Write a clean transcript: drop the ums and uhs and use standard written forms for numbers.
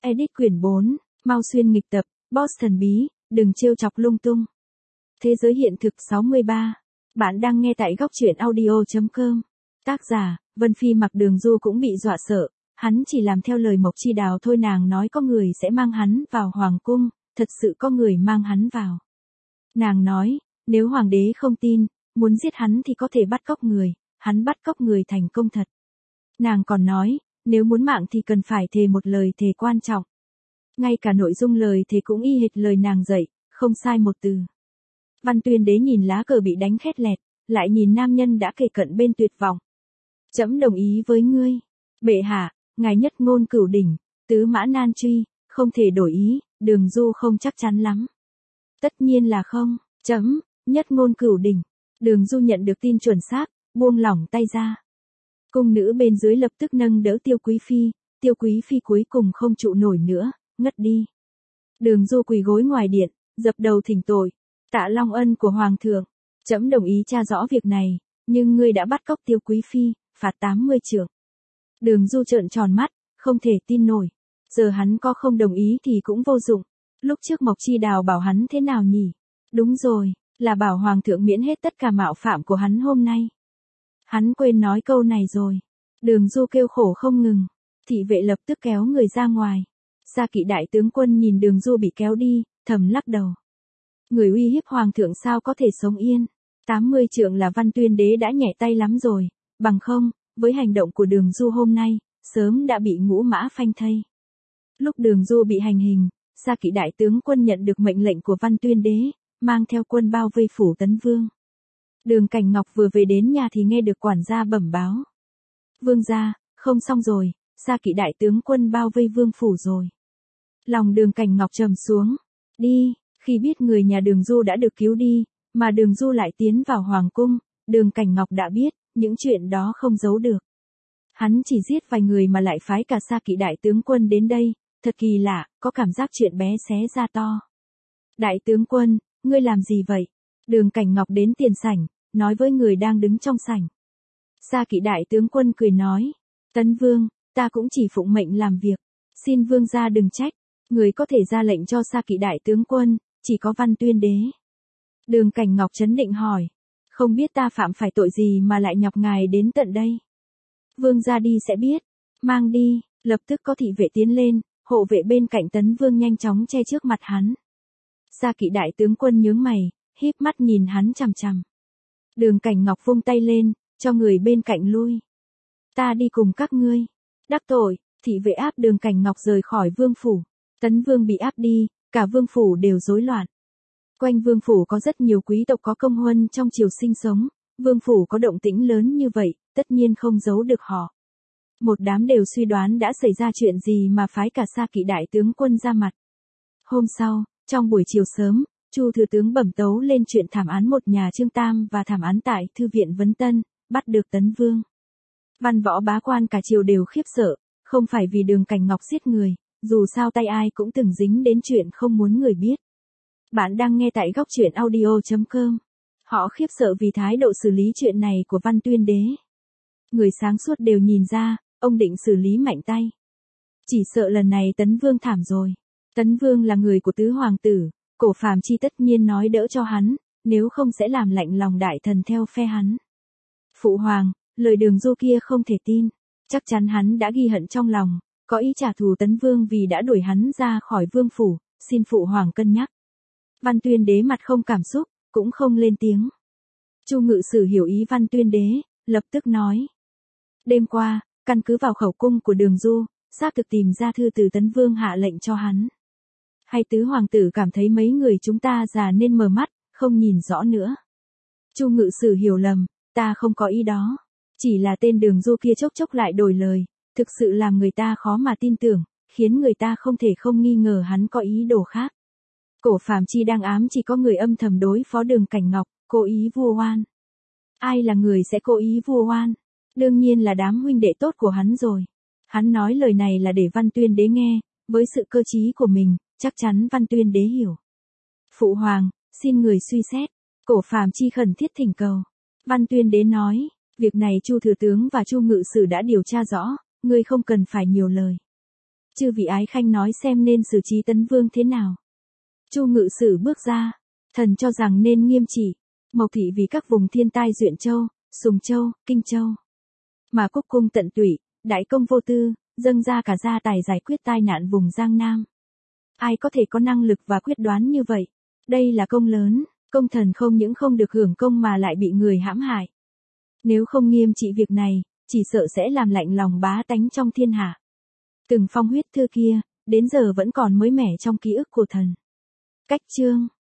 Edit quyển 4, mau xuyên nghịch tập, boss thần bí, đừng trêu chọc lung tung. Thế giới hiện thực 63. Bạn đang nghe tại góc truyện audio.com. Tác giả, Vân Phi. Mặc Đường Du cũng bị dọa sợ, hắn chỉ làm theo lời Mộc Chi Đào thôi. Nàng nói có người sẽ mang hắn vào hoàng cung, thật sự có người mang hắn vào. Nàng nói, nếu hoàng đế không tin, muốn giết hắn thì có thể bắt cóc người, hắn bắt cóc người thành công thật. Nàng còn nói, nếu muốn mạng thì cần phải thề một lời thề quan trọng. Ngay cả nội dung lời thề cũng y hệt lời nàng dạy, không sai một từ. Văn Tuyên Đế nhìn lá cờ bị đánh khét lẹt, lại nhìn nam nhân đã kề cận bên tuyệt vọng. Trẫm đồng ý với ngươi. Bệ hạ, ngài nhất ngôn cửu đỉnh, tứ mã nan truy, không thể đổi ý. Đường Du không chắc chắn lắm. Tất nhiên là không. Trẫm nhất ngôn cửu đỉnh. Đường Du nhận được tin chuẩn xác, buông lỏng tay ra. Cung nữ bên dưới lập tức nâng đỡ Tiêu Quý Phi. Tiêu Quý Phi cuối cùng không trụ nổi nữa, ngất đi. Đường Du quỳ gối ngoài điện, dập đầu thỉnh tội. Tạ long ân của hoàng thượng, trẫm đồng ý tra rõ việc này, nhưng ngươi đã bắt cóc Tiêu Quý Phi, phạt 80 trượng. Đường Du trợn tròn mắt, không thể tin nổi. Giờ hắn có không đồng ý thì cũng vô dụng. Lúc trước Mộc Chi Đào bảo hắn thế nào nhỉ? Đúng rồi, là bảo hoàng thượng miễn hết tất cả mạo phạm của hắn hôm nay. Hắn quên nói câu này rồi. Đường Du kêu khổ không ngừng. Thị vệ lập tức kéo người ra ngoài. Sa Kỵ đại tướng quân nhìn Đường Du bị kéo đi, thầm lắc đầu. Người uy hiếp hoàng thượng sao có thể sống yên. 80 trượng là Văn Tuyên Đế đã nhẹ tay lắm rồi. Bằng không, với hành động của Đường Du hôm nay, sớm đã bị ngũ mã phanh thây. Lúc Đường Du bị hành hình, Sa Kỵ đại tướng quân nhận được mệnh lệnh của Văn Tuyên Đế, mang theo quân bao vây phủ Tấn Vương. Đường Cảnh Ngọc vừa về đến nhà thì nghe được quản gia bẩm báo. Vương gia, không xong rồi, Sa Kỵ đại tướng quân bao vây vương phủ rồi. Lòng Đường Cảnh Ngọc trầm xuống. Đi, khi biết người nhà Đường Du đã được cứu đi, mà Đường Du lại tiến vào hoàng cung, Đường Cảnh Ngọc đã biết, những chuyện đó không giấu được. Hắn chỉ giết vài người mà lại phái cả Sa Kỵ đại tướng quân đến đây, thật kỳ lạ, có cảm giác chuyện bé xé ra to. Đại tướng quân, ngươi làm gì vậy? Đường Cảnh Ngọc đến tiền sảnh, nói với người đang đứng trong sảnh. Sa Kỵ đại tướng quân cười nói, Tấn Vương, ta cũng chỉ phụng mệnh làm việc, xin vương gia đừng trách, người có thể ra lệnh cho Sa Kỵ đại tướng quân, chỉ có Văn Tuyên Đế. Đường Cảnh Ngọc trấn định hỏi, không biết ta phạm phải tội gì mà lại nhọc ngài đến tận đây. Vương gia đi sẽ biết, mang đi, lập tức có thị vệ tiến lên, hộ vệ bên cạnh Tấn Vương nhanh chóng che trước mặt hắn. Sa Kỵ đại tướng quân nhướng mày, híp mắt nhìn hắn chằm chằm. Đường Cảnh Ngọc vung tay lên, cho người bên cạnh lui. Ta đi cùng các ngươi. Đắc tội, thị vệ áp Đường Cảnh Ngọc rời khỏi vương phủ. Tấn Vương bị áp đi, cả vương phủ đều rối loạn. Quanh vương phủ có rất nhiều quý tộc có công huân trong triều sinh sống, vương phủ có động tĩnh lớn như vậy, tất nhiên không giấu được họ. Một đám đều suy đoán đã xảy ra chuyện gì mà phái cả Sa Kỵ đại tướng quân ra mặt. Hôm sau, trong buổi chiều sớm, Chu thừa tướng bẩm tấu lên chuyện thảm án một nhà Trương Tam và thảm án tại thư viện Vấn Tân, bắt được Tấn Vương. Văn võ bá quan cả triều đều khiếp sợ, không phải vì Đường Cảnh Ngọc giết người, dù sao tay ai cũng từng dính đến chuyện không muốn người biết. Bạn đang nghe tại góc truyện audio.com. Họ khiếp sợ vì thái độ xử lý chuyện này của Văn Tuyên Đế. Người sáng suốt đều nhìn ra, ông định xử lý mạnh tay. Chỉ sợ lần này Tấn Vương thảm rồi. Tấn Vương là người của tứ hoàng tử, Cổ Phàm Chi tất nhiên nói đỡ cho hắn, nếu không sẽ làm lạnh lòng đại thần theo phe hắn. Phụ hoàng, lời Đường Du kia không thể tin, chắc chắn hắn đã ghi hận trong lòng, có ý trả thù Tấn Vương vì đã đuổi hắn ra khỏi vương phủ, xin phụ hoàng cân nhắc. Văn Tuyên Đế mặt không cảm xúc, cũng không lên tiếng. Chu Ngự Sử hiểu ý Văn Tuyên Đế, lập tức nói. Đêm qua, căn cứ vào khẩu cung của Đường Du, xác thực tìm ra thư từ Tấn Vương hạ lệnh cho hắn. Hay tứ hoàng tử cảm thấy mấy người chúng ta già nên mờ mắt, không nhìn rõ nữa. Chu Ngự Sử hiểu lầm, ta không có ý đó. Chỉ là tên Đường Du kia chốc chốc lại đổi lời, thực sự làm người ta khó mà tin tưởng, khiến người ta không thể không nghi ngờ hắn có ý đồ khác. Cổ Phàm Chi đang ám chỉ có người âm thầm đối phó Đường Cảnh Ngọc, cố ý vu oan. Ai là người sẽ cố ý vu oan? Đương nhiên là đám huynh đệ tốt của hắn rồi. Hắn nói lời này là để Văn Tuyên Đế nghe, với sự cơ trí của mình, chắc chắn Văn Tuyên Đế hiểu. Phụ hoàng, xin người suy xét. Cổ Phàm Chi khẩn thiết thỉnh cầu. Văn Tuyên Đế nói, việc này Chu thừa tướng và Chu Ngự Sử đã điều tra rõ, ngươi không cần phải nhiều lời. Chư vị ái khanh nói xem nên xử trí Tấn Vương thế nào. Chu Ngự Sử bước ra, thần cho rằng nên nghiêm trị, Mộc thị vì các vùng thiên tai Duyện Châu, Sùng Châu, Kinh Châu. Mà Cúc cung tận tụy, đại công vô tư, dâng ra cả gia tài giải quyết tai nạn vùng Giang Nam. Ai có thể có năng lực và quyết đoán như vậy? Đây là công lớn, công thần không những không được hưởng công mà lại bị người hãm hại. Nếu không nghiêm trị việc này, chỉ sợ sẽ làm lạnh lòng bá tánh trong thiên hạ. Từng phong huyết thư kia, đến giờ vẫn còn mới mẻ trong ký ức của thần. Cách chương